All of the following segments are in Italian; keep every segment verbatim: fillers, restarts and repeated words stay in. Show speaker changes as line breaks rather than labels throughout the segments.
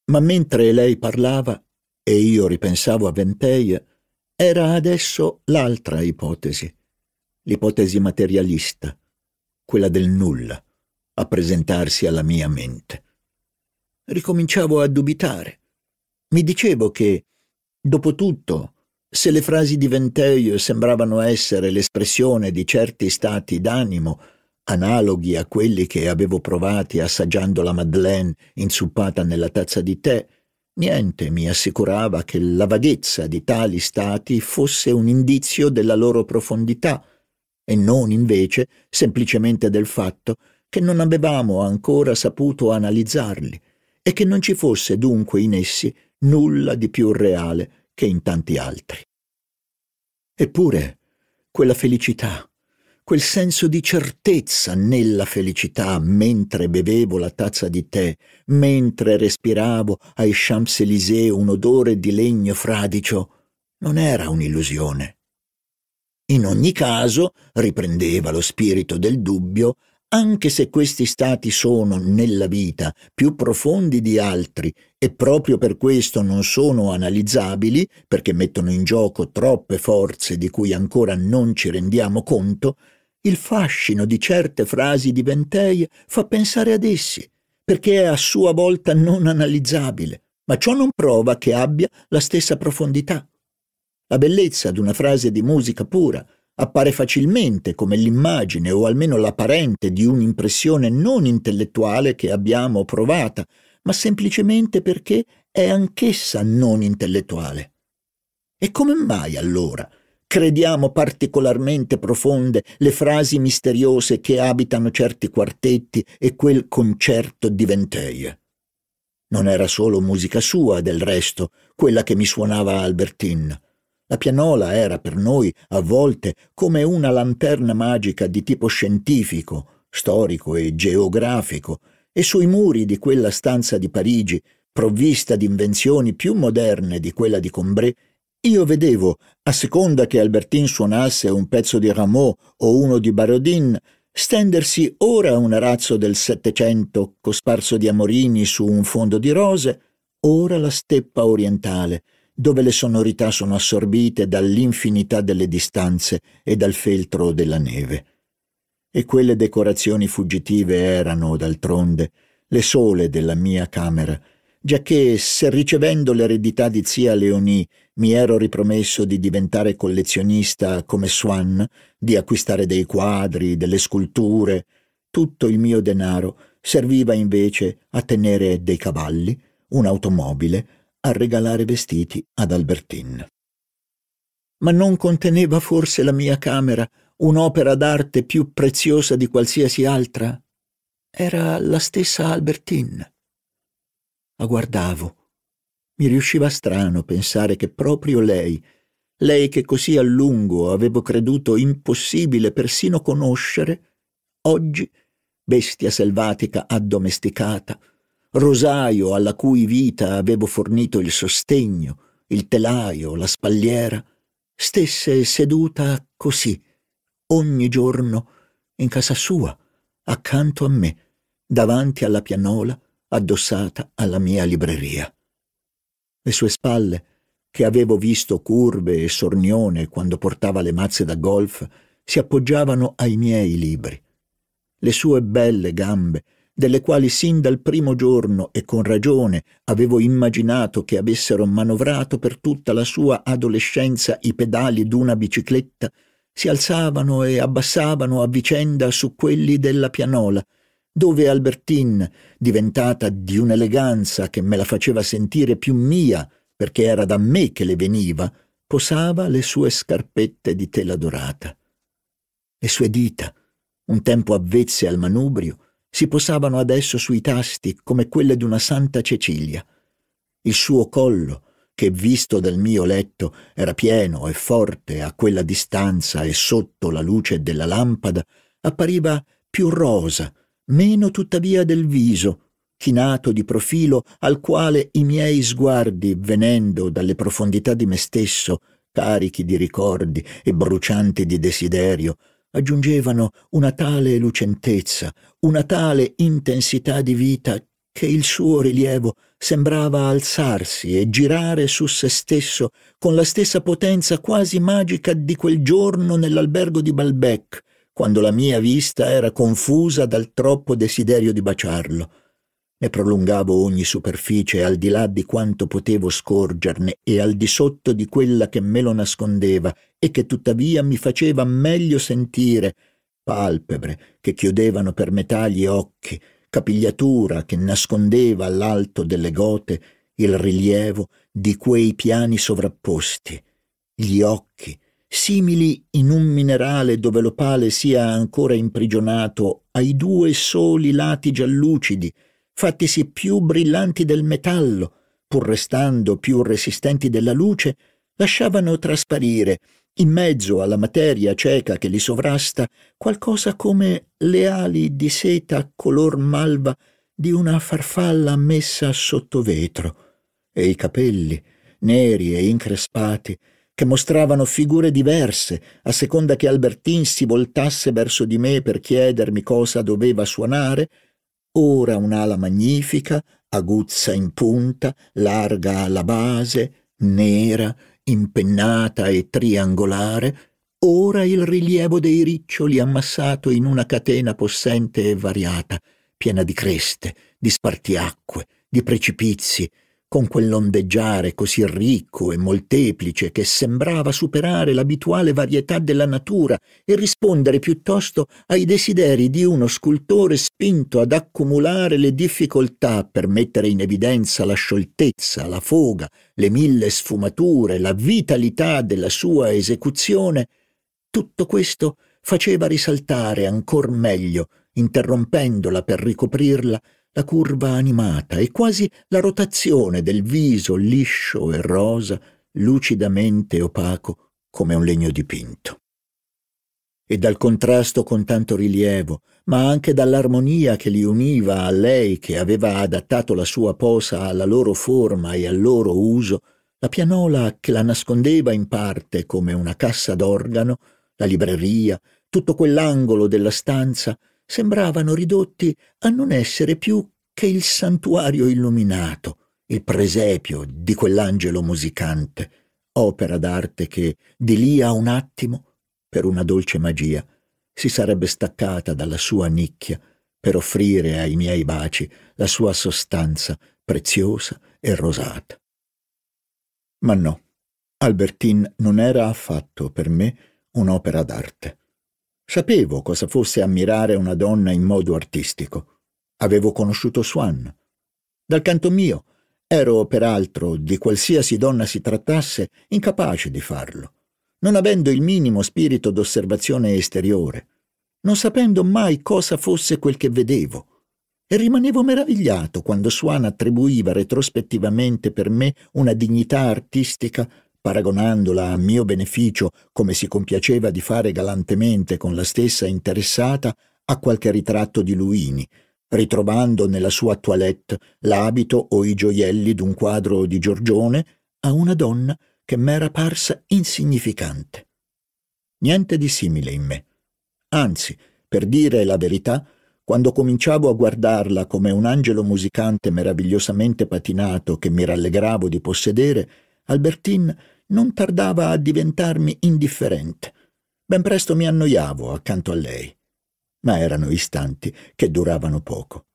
Ma mentre lei parlava e io ripensavo a Ventei, era adesso l'altra ipotesi, l'ipotesi materialista, quella del nulla, a presentarsi alla mia mente. Ricominciavo a dubitare. Mi dicevo che, dopo tutto, se le frasi di Ventei sembravano essere l'espressione di certi stati d'animo analoghi a quelli che avevo provati assaggiando la Madeleine inzuppata nella tazza di tè, niente mi assicurava che la vaghezza di tali stati fosse un indizio della loro profondità e non invece semplicemente del fatto che non avevamo ancora saputo analizzarli e che non ci fosse dunque in essi nulla di più reale che in tanti altri. Eppure quella felicità, quel senso di certezza nella felicità mentre bevevo la tazza di tè, mentre respiravo ai Champs-Élysées un odore di legno fradicio, non era un'illusione. In ogni caso, riprendeva lo spirito del dubbio, anche se questi stati sono, nella vita, più profondi di altri e proprio per questo non sono analizzabili, perché mettono in gioco troppe forze di cui ancora non ci rendiamo conto, il fascino di certe frasi di Ventei fa pensare ad essi, perché è a sua volta non analizzabile, ma ciò non prova che abbia la stessa profondità. La bellezza d'una frase di musica pura appare facilmente come l'immagine o almeno l'apparente di un'impressione non intellettuale che abbiamo provata, ma semplicemente perché è anch'essa non intellettuale. E come mai allora crediamo particolarmente profonde le frasi misteriose che abitano certi quartetti e quel concerto di Ventei? Non era solo musica sua, del resto, quella che mi suonava Albertine. La pianola era per noi a volte come una lanterna magica di tipo scientifico, storico e geografico, e sui muri di quella stanza di Parigi, provvista di invenzioni più moderne di quella di Combray, io vedevo, a seconda che Albertine suonasse un pezzo di Rameau o uno di Barodin, stendersi ora un arazzo del Settecento cosparso di amorini su un fondo di rose, ora la steppa orientale, dove le sonorità sono assorbite dall'infinità delle distanze e dal feltro della neve. E quelle decorazioni fuggitive erano, d'altronde, le sole della mia camera, giacché se ricevendo l'eredità di zia Leonie mi ero ripromesso di diventare collezionista come Swann, di acquistare dei quadri, delle sculture, tutto il mio denaro serviva invece a tenere dei cavalli, un'automobile, a regalare vestiti ad Albertine. Ma non conteneva forse la mia camera un'opera d'arte più preziosa di qualsiasi altra? Era la stessa Albertine. La guardavo. Mi riusciva strano pensare che proprio lei, lei che così a lungo avevo creduto impossibile persino conoscere, oggi, bestia selvatica addomesticata, rosaio alla cui vita avevo fornito il sostegno, il telaio, la spalliera, stesse seduta così, ogni giorno, in casa sua, accanto a me, davanti alla pianola, addossata alla mia libreria. Le sue spalle, che avevo visto curve e sornione quando portava le mazze da golf, si appoggiavano ai miei libri. Le sue belle gambe, delle quali sin dal primo giorno e con ragione avevo immaginato che avessero manovrato per tutta la sua adolescenza i pedali d'una bicicletta, si alzavano e abbassavano a vicenda su quelli della pianola, dove Albertine, diventata di un'eleganza che me la faceva sentire più mia perché era da me che le veniva, posava le sue scarpette di tela dorata. Le sue dita, un tempo avvezze al manubrio, si posavano adesso sui tasti come quelle d'una Santa Cecilia. Il suo collo, che visto dal mio letto era pieno e forte a quella distanza e sotto la luce della lampada, appariva più rosa, meno tuttavia del viso, chinato di profilo al quale i miei sguardi, venendo dalle profondità di me stesso, carichi di ricordi e brucianti di desiderio, aggiungevano una tale lucentezza, una tale intensità di vita, che il suo rilievo sembrava alzarsi e girare su se stesso con la stessa potenza quasi magica di quel giorno nell'albergo di Balbec, quando la mia vista era confusa dal troppo desiderio di baciarlo. Ne prolungavo ogni superficie al di là di quanto potevo scorgerne e al di sotto di quella che me lo nascondeva e che tuttavia mi faceva meglio sentire, palpebre che chiudevano per metà gli occhi, capigliatura che nascondeva all'alto delle gote il rilievo di quei piani sovrapposti, gli occhi, simili in un minerale dove l'opale sia ancora imprigionato ai due soli lati giallucidi, fattisi più brillanti del metallo, pur restando più resistenti della luce, lasciavano trasparire, in mezzo alla materia cieca che li sovrasta, qualcosa come le ali di seta color malva di una farfalla messa sotto vetro, e i capelli, neri e increspati, che mostravano figure diverse a seconda che Albertine si voltasse verso di me per chiedermi cosa doveva suonare, ora un'ala magnifica, aguzza in punta, larga alla base, nera, impennata e triangolare, ora il rilievo dei riccioli ammassato in una catena possente e variata, piena di creste, di spartiacque, di precipizi, con quell'ondeggiare così ricco e molteplice che sembrava superare l'abituale varietà della natura e rispondere piuttosto ai desideri di uno scultore spinto ad accumulare le difficoltà per mettere in evidenza la scioltezza, la foga, le mille sfumature, la vitalità della sua esecuzione. Tutto questo faceva risaltare ancor meglio, interrompendola per ricoprirla, la curva animata e quasi la rotazione del viso liscio e rosa, lucidamente opaco come un legno dipinto. E dal contrasto con tanto rilievo, ma anche dall'armonia che li univa a lei che aveva adattato la sua posa alla loro forma e al loro uso, la pianola che la nascondeva in parte come una cassa d'organo, la libreria, tutto quell'angolo della stanza, sembravano ridotti a non essere più che il santuario illuminato, il presepio di quell'angelo musicante, opera d'arte che, di lì a un attimo, per una dolce magia, si sarebbe staccata dalla sua nicchia per offrire ai miei baci la sua sostanza preziosa e rosata. Ma no, Albertine non era affatto per me un'opera d'arte. Sapevo cosa fosse ammirare una donna in modo artistico. Avevo conosciuto Swann. Dal canto mio ero, peraltro, di qualsiasi donna si trattasse, incapace di farlo, non avendo il minimo spirito d'osservazione esteriore, non sapendo mai cosa fosse quel che vedevo, e rimanevo meravigliato quando Swann attribuiva retrospettivamente per me una dignità artistica, paragonandola a mio beneficio, come si compiaceva di fare galantemente con la stessa interessata, a qualche ritratto di Luini, ritrovando nella sua toilette l'abito o i gioielli d'un quadro di Giorgione a una donna che m'era parsa insignificante. Niente di simile in me. Anzi, per dire la verità, quando cominciavo a guardarla come un angelo musicante meravigliosamente patinato che mi rallegravo di possedere, Albertine non tardava a diventarmi indifferente. Ben presto mi annoiavo accanto a lei, ma erano istanti che duravano poco.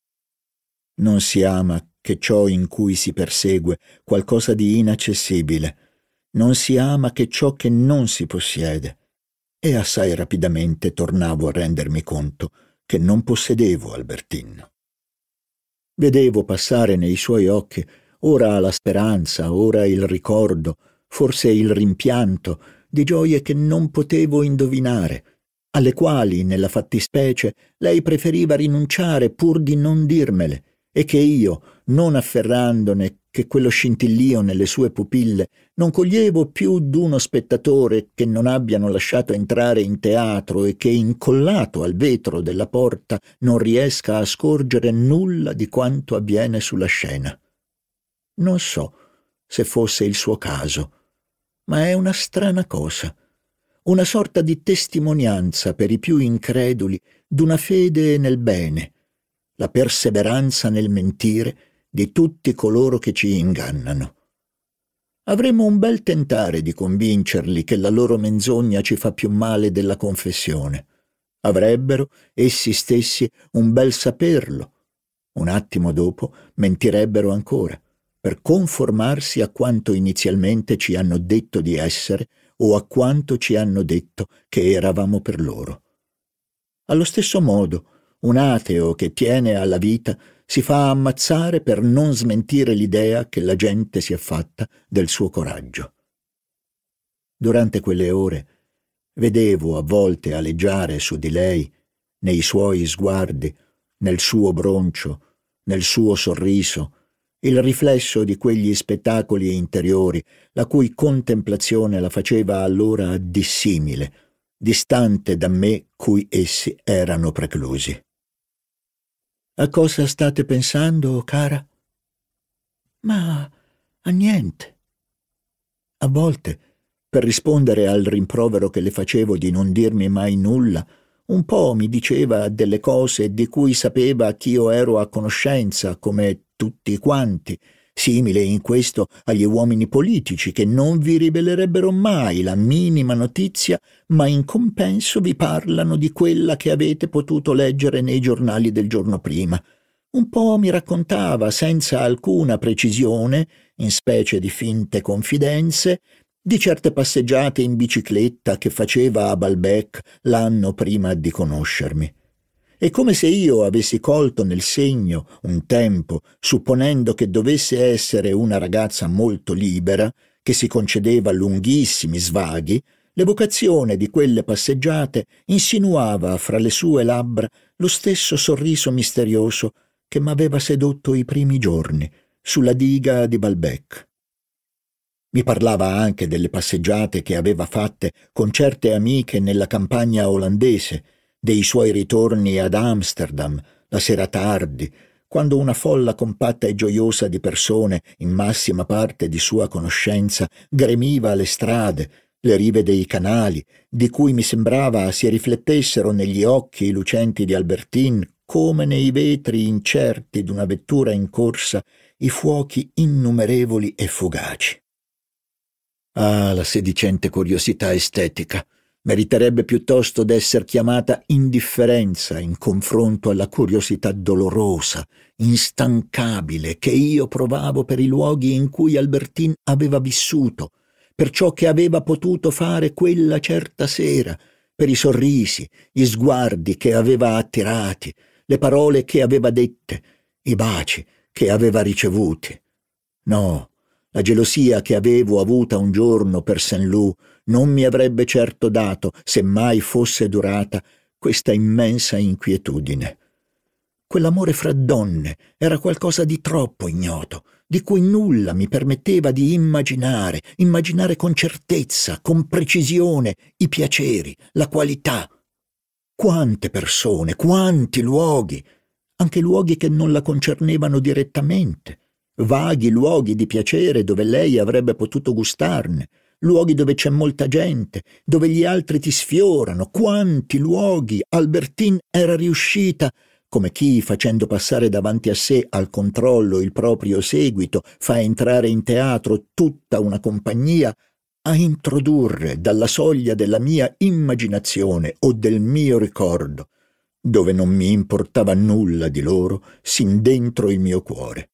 Non si ama che ciò in cui si persegue qualcosa di inaccessibile, non si ama che ciò che non si possiede, e assai rapidamente tornavo a rendermi conto che non possedevo Albertine. Vedevo passare nei suoi occhi ora la speranza, ora il ricordo, forse il rimpianto di gioie che non potevo indovinare, alle quali, nella fattispecie, lei preferiva rinunciare pur di non dirmele, e che io, non afferrandone che quello scintillio nelle sue pupille, non coglievo più d'uno spettatore che non abbiano lasciato entrare in teatro e che, incollato al vetro della porta, non riesca a scorgere nulla di quanto avviene sulla scena. Non so se fosse il suo caso, ma è una strana cosa, una sorta di testimonianza per i più increduli d'una fede nel bene, la perseveranza nel mentire di tutti coloro che ci ingannano. Avremmo un bel tentare di convincerli che la loro menzogna ci fa più male della confessione. Avrebbero, essi stessi, un bel saperlo. Un attimo dopo mentirebbero ancora, per conformarsi a quanto inizialmente ci hanno detto di essere o a quanto ci hanno detto che eravamo per loro. Allo stesso modo, un ateo che tiene alla vita si fa ammazzare per non smentire l'idea che la gente si è fatta del suo coraggio. Durante quelle ore vedevo a volte aleggiare su di lei, nei suoi sguardi, nel suo broncio, nel suo sorriso, il riflesso di quegli spettacoli interiori, la cui contemplazione la faceva allora dissimile, distante da me cui essi erano preclusi. A cosa state pensando, cara? Ma a niente. A volte, per rispondere al rimprovero che le facevo di non dirmi mai nulla, un po' mi diceva delle cose di cui sapeva ch'io ero a conoscenza, come tutti quanti, simile in questo agli uomini politici che non vi rivelerebbero mai la minima notizia, ma in compenso vi parlano di quella che avete potuto leggere nei giornali del giorno prima. Un po' mi raccontava, senza alcuna precisione, in specie di finte confidenze, di certe passeggiate in bicicletta che faceva a Balbec l'anno prima di conoscermi. È come se io avessi colto nel segno, un tempo, supponendo che dovesse essere una ragazza molto libera, che si concedeva lunghissimi svaghi, l'evocazione di quelle passeggiate insinuava fra le sue labbra lo stesso sorriso misterioso che m'aveva sedotto i primi giorni sulla diga di Balbec. Mi parlava anche delle passeggiate che aveva fatte con certe amiche nella campagna olandese, dei suoi ritorni ad Amsterdam, la sera tardi, quando una folla compatta e gioiosa di persone, in massima parte di sua conoscenza, gremiva le strade, le rive dei canali, di cui mi sembrava si riflettessero negli occhi lucenti di Albertine, come nei vetri incerti d'una vettura in corsa, i fuochi innumerevoli e fugaci. Ah, la sedicente curiosità estetica! Meriterebbe piuttosto d'esser chiamata indifferenza in confronto alla curiosità dolorosa, instancabile, che io provavo per i luoghi in cui Albertine aveva vissuto, per ciò che aveva potuto fare quella certa sera, per i sorrisi, gli sguardi che aveva attirati, le parole che aveva dette, i baci che aveva ricevuti. No, la gelosia che avevo avuta un giorno per Saint-Lô non mi avrebbe certo dato, se mai fosse durata, questa immensa inquietudine. Quell'amore fra donne era qualcosa di troppo ignoto, di cui nulla mi permetteva di immaginare, immaginare con certezza, con precisione, i piaceri, la qualità. Quante persone, quanti luoghi, anche luoghi che non la concernevano direttamente, vaghi luoghi di piacere dove lei avrebbe potuto gustarne, luoghi dove c'è molta gente, dove gli altri ti sfiorano, quanti luoghi Albertine era riuscita, come chi, facendo passare davanti a sé al controllo il proprio seguito, fa entrare in teatro tutta una compagnia, a introdurre dalla soglia della mia immaginazione o del mio ricordo, dove non mi importava nulla di loro, sin dentro il mio cuore.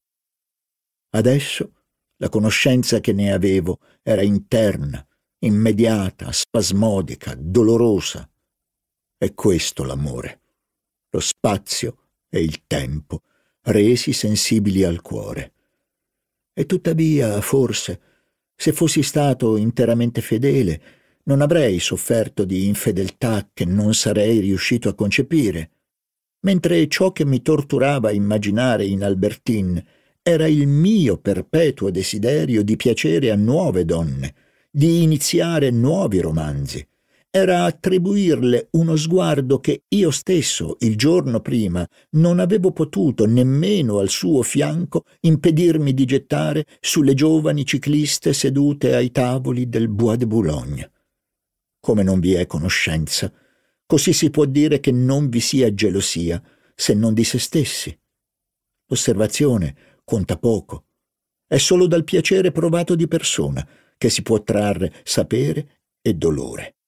Adesso la conoscenza che ne avevo era interna, immediata, spasmodica, dolorosa. È questo l'amore, lo spazio e il tempo resi sensibili al cuore. E tuttavia, forse, se fossi stato interamente fedele, non avrei sofferto di infedeltà che non sarei riuscito a concepire, mentre ciò che mi torturava immaginare in Albertine era il mio perpetuo desiderio di piacere a nuove donne, di iniziare nuovi romanzi. Era attribuirle uno sguardo che io stesso, il giorno prima, non avevo potuto, nemmeno al suo fianco, impedirmi di gettare sulle giovani cicliste sedute ai tavoli del Bois de Boulogne. Come non vi è conoscenza, così si può dire che non vi sia gelosia se non di se stessi. L'osservazione conta poco. È solo dal piacere provato di persona che si può trarre sapere e dolore.